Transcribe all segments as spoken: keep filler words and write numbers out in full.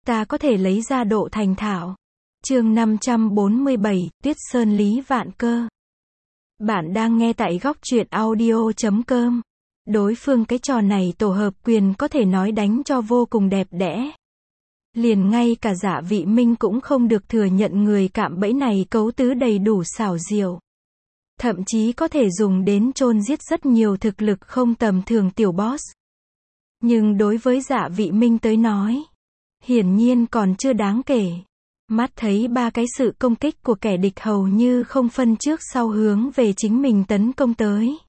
ta có thể lấy ra độ thành thạo. Chương năm trăm bốn mươi bảy, Tuyết Sơn Lý Vạn Cơ. Bạn đang nghe tại góc truyện audio chấm com. Đối phương cái trò này tổ hợp quyền có thể nói đánh cho vô cùng đẹp đẽ. Liền ngay cả Dạ Vị Minh cũng không được thừa nhận người cạm bẫy này cấu tứ đầy đủ xảo diệu. Thậm chí có thể dùng đến chôn giết rất nhiều thực lực không tầm thường tiểu boss. Nhưng đối với Dạ Vị Minh tới nói, hiển nhiên còn chưa đáng kể. Mắt thấy ba cái sự công kích của kẻ địch hầu như không phân trước sau hướng về chính mình tấn công tới.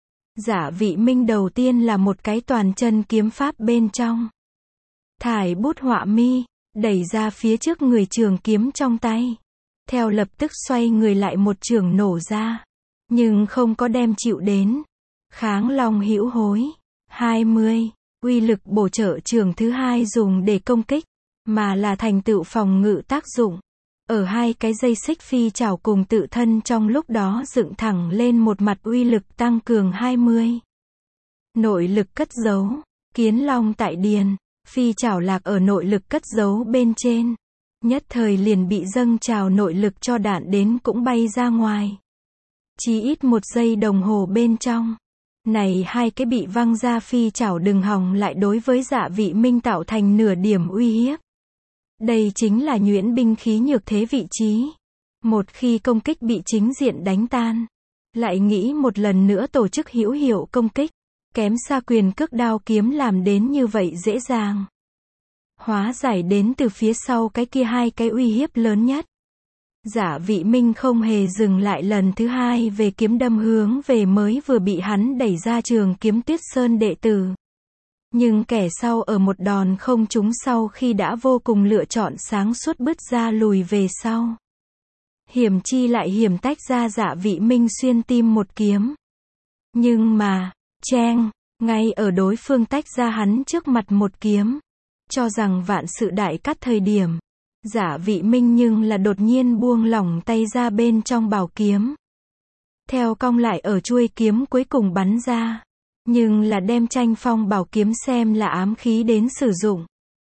Dạ Vị Minh đầu tiên là một cái toàn chân kiếm pháp bên trong. Thải bút họa mi, đẩy ra phía trước người trường kiếm trong tay. Theo lập tức xoay người lại một trường nổ ra. Nhưng không có đem chịu đến. Kháng long hữu hối. hai mươi. Uy lực bổ trợ trường thứ hai dùng để công kích. Mà là thành tựu phòng ngự tác dụng. Ở hai cái dây xích phi chảo cùng tự thân trong lúc đó dựng thẳng lên một mặt uy lực tăng cường hai mươi. Nội lực cất giấu. Kiến long tại điền. Phi chảo lạc ở nội lực cất giấu bên trên. Nhất thời liền bị dâng trào nội lực cho đạn đến cũng bay ra ngoài. Chỉ ít một giây đồng hồ bên trong. Này hai cái bị văng ra phi chảo đừng hòng lại đối với Dạ Vị Minh tạo thành nửa điểm uy hiếp. Đây chính là nhuyễn binh khí nhược thế vị trí. Một khi công kích bị chính diện đánh tan, lại nghĩ một lần nữa tổ chức hữu hiệu công kích, kém xa quyền cước đao kiếm làm đến như vậy dễ dàng. Hóa giải đến từ phía sau cái kia hai cái uy hiếp lớn nhất. Dạ Vị Minh không hề dừng lại lần thứ hai về kiếm đâm hướng về mới vừa bị hắn đẩy ra trường kiếm Tuyết Sơn đệ tử. Nhưng kẻ sau ở một đòn không trúng sau khi đã vô cùng lựa chọn sáng suốt bứt ra lùi về sau. Hiểm chi lại hiểm tách ra Dạ Vị Minh xuyên tim một kiếm. Nhưng mà, cheng, ngay ở đối phương tách ra hắn trước mặt một kiếm. Cho rằng vạn sự đại cắt thời điểm. Dạ Vị Minh nhưng là đột nhiên buông lỏng tay ra bên trong bảo kiếm. Theo cong lại ở chuôi kiếm cuối cùng bắn ra. Nhưng là đem tranh phong bảo kiếm xem là ám khí đến sử dụng.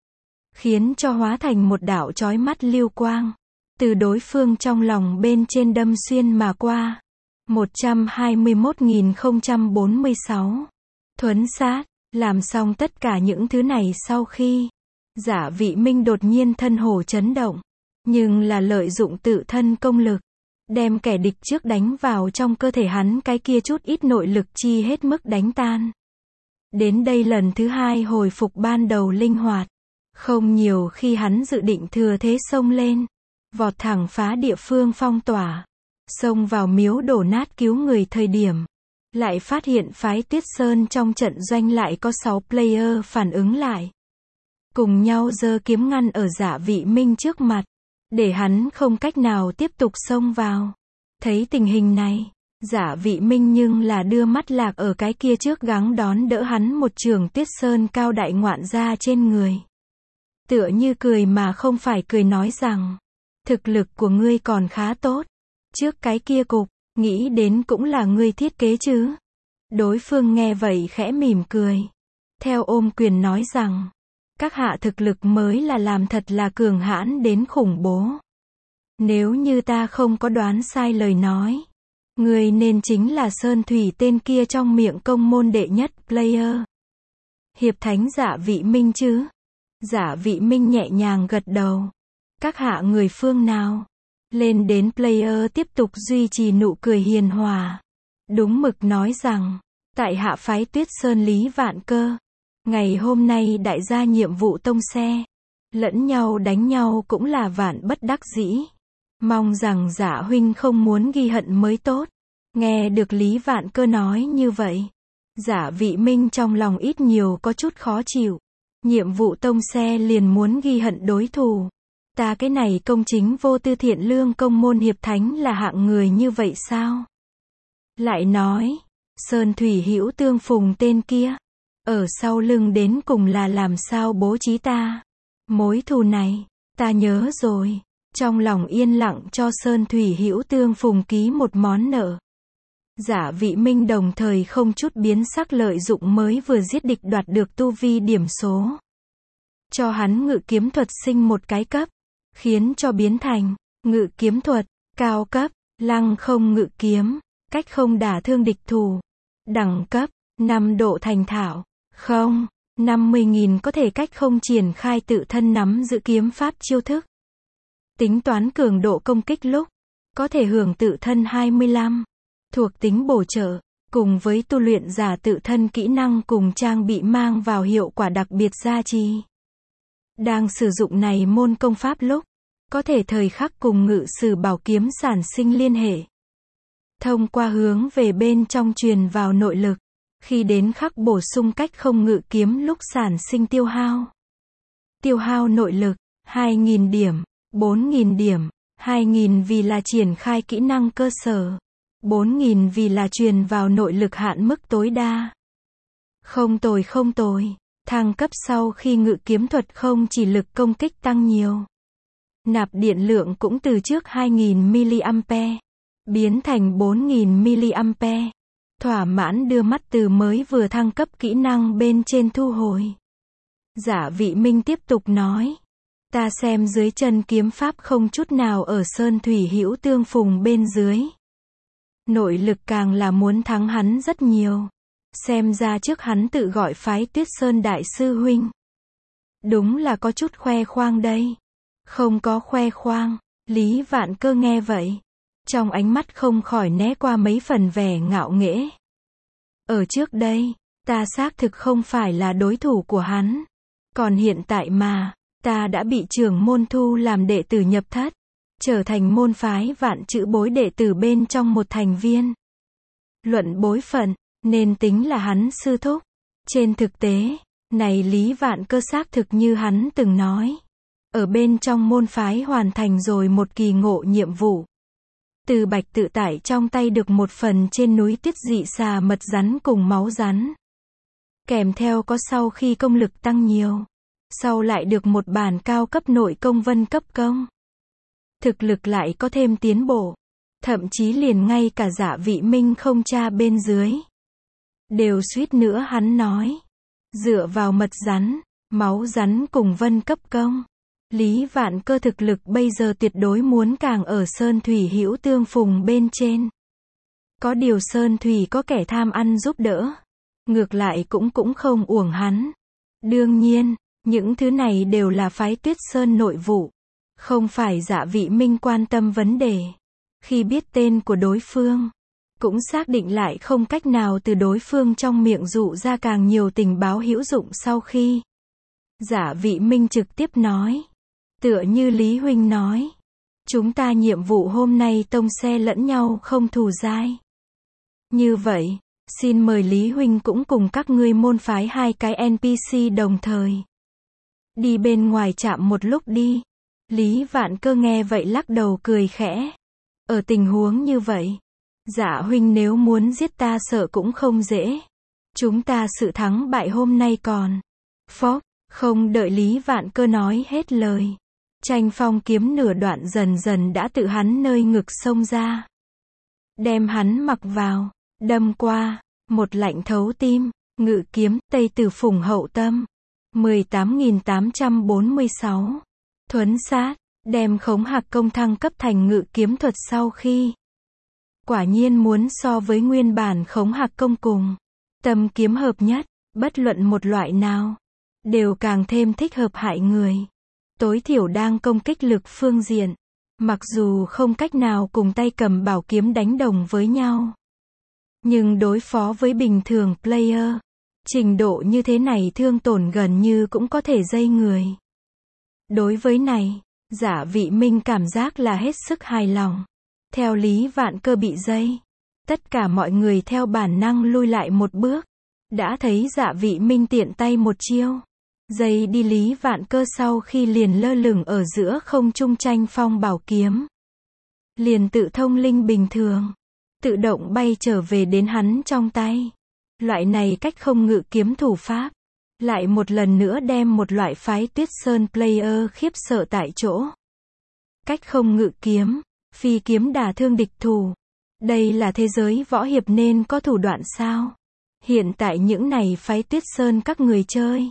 Khiến cho hóa thành một đạo chói mắt lưu quang. Từ đối phương trong lòng bên trên đâm xuyên mà qua. một trăm hai mươi mốt nghìn không trăm bốn mươi sáu. Thuấn sát, làm xong tất cả những thứ này sau khi. Dạ Vị Minh đột nhiên thân hổ chấn động. Nhưng là lợi dụng tự thân công lực. Đem kẻ địch trước đánh vào trong cơ thể hắn cái kia chút ít nội lực chi hết mức đánh tan. Đến đây lần thứ hai hồi phục ban đầu linh hoạt. Không nhiều khi hắn dự định thừa thế xông lên. Vọt thẳng phá địa phương phong tỏa. Xông vào miếu đổ nát cứu người thời điểm. Lại phát hiện phái Tuyết Sơn trong trận doanh lại có sáu player phản ứng lại. Cùng nhau giơ kiếm ngăn ở Dạ Vị Minh trước mặt. Để hắn không cách nào tiếp tục xông vào. Thấy tình hình này, Dạ Vị Minh nhưng là đưa mắt lạc ở cái kia trước gắng đón đỡ hắn một trường Tuyết Sơn cao đại ngoạn ra trên người. Tựa như cười mà không phải cười nói rằng, thực lực của ngươi còn khá tốt. Trước cái kia cục, nghĩ đến cũng là ngươi thiết kế chứ. Đối phương nghe vậy khẽ mỉm cười. Theo ôm quyền nói rằng, các hạ thực lực mới là làm thật là cường hãn đến khủng bố. Nếu như ta không có đoán sai lời nói, người nên chính là Sơn Thủy tên kia trong miệng công môn đệ nhất player. Hiệp thánh Dạ Vị Minh chứ? Dạ Vị Minh nhẹ nhàng gật đầu. Các hạ người phương nào? Lên đến player tiếp tục duy trì nụ cười hiền hòa. Đúng mực nói rằng, tại hạ phái Tuyết Sơn Lý Vạn Cơ. Ngày hôm nay đại gia nhiệm vụ tông xe. Lẫn nhau đánh nhau cũng là vạn bất đắc dĩ. Mong rằng Dạ huynh không muốn ghi hận mới tốt. Nghe được Lý Vạn Cơ nói như vậy. Dạ Vị Minh trong lòng ít nhiều có chút khó chịu. Nhiệm vụ tông xe liền muốn ghi hận đối thủ. Ta cái này công chính vô tư thiện lương công môn hiệp thánh là hạng người như vậy sao? Lại nói, Sơn Thủy hữu tương phùng tên kia. Ở sau lưng đến cùng là làm sao bố trí ta. Mối thù này, ta nhớ rồi. Trong lòng yên lặng cho Sơn Thủy hữu tương phùng ký một món nợ. Dạ Vị Minh đồng thời không chút biến sắc lợi dụng mới vừa giết địch đoạt được tu vi điểm số. cho hắn ngự kiếm thuật sinh một cái cấp, khiến cho biến thành ngự kiếm thuật cao cấp, lăng không ngự kiếm, cách không đả thương địch thủ. Đẳng cấp năm độ thành thạo, không, năm mươi nghìn có thể cách không triển khai tự thân nắm giữ kiếm pháp chiêu thức. Tính toán cường độ công kích lúc, có thể hưởng tự thân hai mươi lăm, thuộc tính bổ trợ, cùng với tu luyện giả tự thân kỹ năng cùng trang bị mang vào hiệu quả đặc biệt gia trì. Đang sử dụng này môn công pháp lúc, có thể thời khắc cùng ngự sử bảo kiếm sản sinh liên hệ. Thông qua hướng về bên trong truyền vào nội lực, khi đến khắc bổ sung cách không ngự kiếm lúc sản sinh tiêu hao. Tiêu hao nội lực, hai nghìn điểm, bốn nghìn điểm, hai nghìn vì là triển khai kỹ năng cơ sở, bốn nghìn vì là truyền vào nội lực hạn mức tối đa. Không tồi không tồi, thăng cấp sau khi ngự kiếm thuật không chỉ lực công kích tăng nhiều. Nạp điện lượng cũng từ trước hai nghìn mi-li-am-pe, biến thành bốn nghìn mi-li-am-pe. Thỏa mãn đưa mắt từ mới vừa thăng cấp kỹ năng bên trên thu hồi. Giả Vị Minh tiếp tục nói. Ta xem dưới chân kiếm pháp không chút nào ở sơn thủy hữu tương phùng bên dưới. Nội lực càng là muốn thắng hắn rất nhiều. Xem ra trước hắn tự gọi phái Tuyết Sơn đại sư huynh. Đúng là có chút khoe khoang đây. Không có khoe khoang, Lý Vạn Cơ nghe vậy. Trong ánh mắt không khỏi né qua mấy phần vẻ ngạo nghễ. Ở trước đây, ta xác thực không phải là đối thủ của hắn. Còn hiện tại mà, ta đã bị trưởng môn thu làm đệ tử nhập thất. Trở thành môn phái Vạn Chữ Bối đệ tử bên trong một thành viên. Luận bối phận, nên tính là hắn sư thúc. Trên thực tế, này Lý Vạn Cơ xác thực như hắn từng nói. Ở bên trong môn phái hoàn thành rồi một kỳ ngộ nhiệm vụ. Từ Bạch tự tại trong tay được một phần trên núi Tuyết dị xà mật rắn cùng máu rắn. Kèm theo có sau khi công lực tăng nhiều. Sau lại được một bản cao cấp nội công vân cấp công. Thực lực lại có thêm tiến bộ. Thậm chí liền ngay cả Giả Vị Minh không tra bên dưới. Đều suýt nữa hắn nói. Dựa vào mật rắn, máu rắn cùng vân cấp công. Lý Vạn Cơ thực lực bây giờ tuyệt đối muốn càng ở sơn thủy hữu tương phùng bên trên. Có điều sơn thủy có kẻ tham ăn giúp đỡ. Ngược lại cũng cũng không uổng hắn. Đương nhiên, những thứ này đều là phái Tuyết Sơn nội vụ. Không phải Giả Vị Minh quan tâm vấn đề. Khi biết tên của đối phương, cũng xác định lại không cách nào từ đối phương trong miệng dụ ra càng nhiều tình báo hữu dụng sau khi. Giả Vị Minh trực tiếp nói. Tựa như Lý Huynh nói. Chúng ta nhiệm vụ hôm nay tông xe lẫn nhau không thù dai. Như vậy, xin mời Lý Huynh cũng cùng các ngươi môn phái hai cái en pê xê đồng thời. Đi bên ngoài chạm một lúc đi. Lý Vạn Cơ nghe vậy lắc đầu cười khẽ. Ở tình huống như vậy, Dạ Huynh nếu muốn giết ta sợ cũng không dễ. Chúng ta sự thắng bại hôm nay còn. Phốc, không đợi Lý Vạn Cơ nói hết lời. Tranh phong kiếm nửa đoạn dần dần đã tự hắn nơi ngực xông ra. Đem hắn mặc vào, đâm qua, một lạnh thấu tim, ngự kiếm, Tây Tử Phùng hậu tâm. mười tám nghìn tám trăm bốn mươi sáu. Thuấn sát, đem khống hạc công thăng cấp thành ngự kiếm thuật sau khi. Quả nhiên muốn so với nguyên bản khống hạc công cùng. Tâm kiếm hợp nhất, bất luận một loại nào. Đều càng thêm thích hợp hại người. Tối thiểu đang công kích lực phương diện. Mặc dù không cách nào cùng tay cầm bảo kiếm đánh đồng với nhau. Nhưng đối phó với bình thường player. Trình độ như thế này thương tổn gần như cũng có thể dây người. Đối với này, Giả Vị Minh cảm giác là hết sức hài lòng. Theo Lý Vạn Cơ bị dây. Tất cả mọi người theo bản năng lui lại một bước. Đã thấy Giả Vị Minh tiện tay một chiêu. Dây đi Lý Vạn Cơ sau khi liền lơ lửng ở giữa không trung tranh phong bảo kiếm. Liền tự thông linh bình thường. Tự động bay trở về đến hắn trong tay. Loại này cách không ngự kiếm thủ pháp. Lại một lần nữa đem một loại phái Tuyết Sơn player khiếp sợ tại chỗ. Cách không ngự kiếm, phi kiếm đả thương địch thủ. Đây là thế giới võ hiệp nên có thủ đoạn sao? Hiện tại những này phái Tuyết Sơn các người chơi.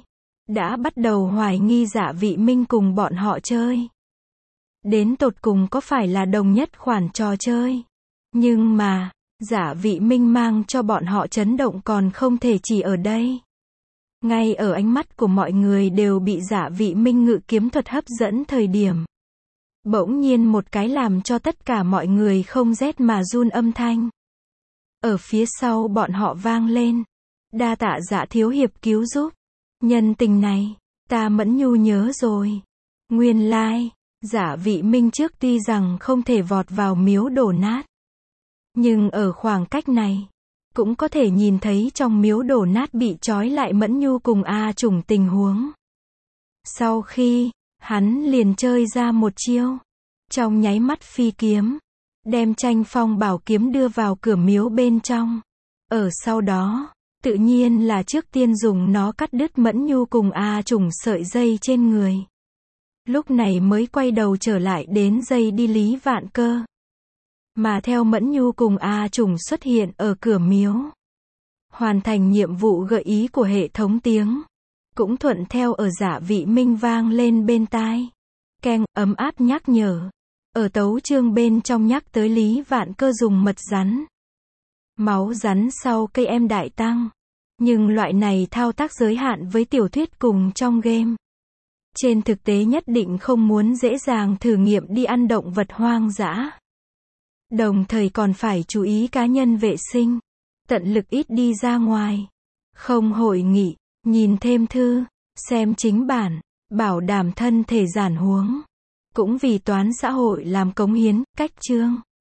đã bắt đầu hoài nghi Dạ Vị Minh cùng bọn họ chơi. Đến tột cùng có phải là đồng nhất khoản trò chơi. Nhưng mà, Dạ Vị Minh mang cho bọn họ chấn động còn không thể chỉ ở đây. Ngay ở ánh mắt của mọi người đều bị Dạ Vị Minh ngự kiếm thuật hấp dẫn thời điểm. Bỗng nhiên một cái làm cho tất cả mọi người không rét mà run âm thanh. Ở phía sau bọn họ vang lên. Đa tạ Dạ thiếu hiệp cứu giúp. Nhân tình này, ta Mẫn Nhu nhớ rồi. Nguyên lai, Dạ Vị Minh trước tuy rằng không thể vọt vào miếu đổ nát. Nhưng ở khoảng cách này, cũng có thể nhìn thấy trong miếu đổ nát bị trói lại Mẫn Nhu cùng A Trùng tình huống. Sau khi, hắn liền chơi ra một chiêu. Trong nháy mắt phi kiếm. Đem Tranh Phong bảo kiếm đưa vào cửa miếu bên trong. Ở sau đó, tự nhiên là trước tiên dùng nó cắt đứt Mẫn Nhu cùng A Trùng sợi dây trên người. Lúc này mới quay đầu trở lại đến dây đi Lý Vạn Cơ. Mà theo Mẫn Nhu cùng A Trùng xuất hiện ở cửa miếu. Hoàn thành nhiệm vụ gợi ý của hệ thống tiếng. Cũng thuận theo ở Dạ Vị Minh vang lên bên tai. Keng, ấm áp nhắc nhở. Ở tấu chương bên trong nhắc tới Lý Vạn Cơ dùng mật rắn. Máu rắn sau cây em đại tăng. Nhưng loại này thao tác giới hạn với tiểu thuyết cùng trong game. Trên thực tế nhất định không muốn dễ dàng thử nghiệm đi ăn động vật hoang dã. Đồng thời còn phải chú ý cá nhân vệ sinh. Tận lực ít đi ra ngoài. Không hội nghị, nhìn thêm thư, xem chính bản, bảo đảm thân thể giản huống. Cũng vì toán xã hội làm cống hiến, cách chương.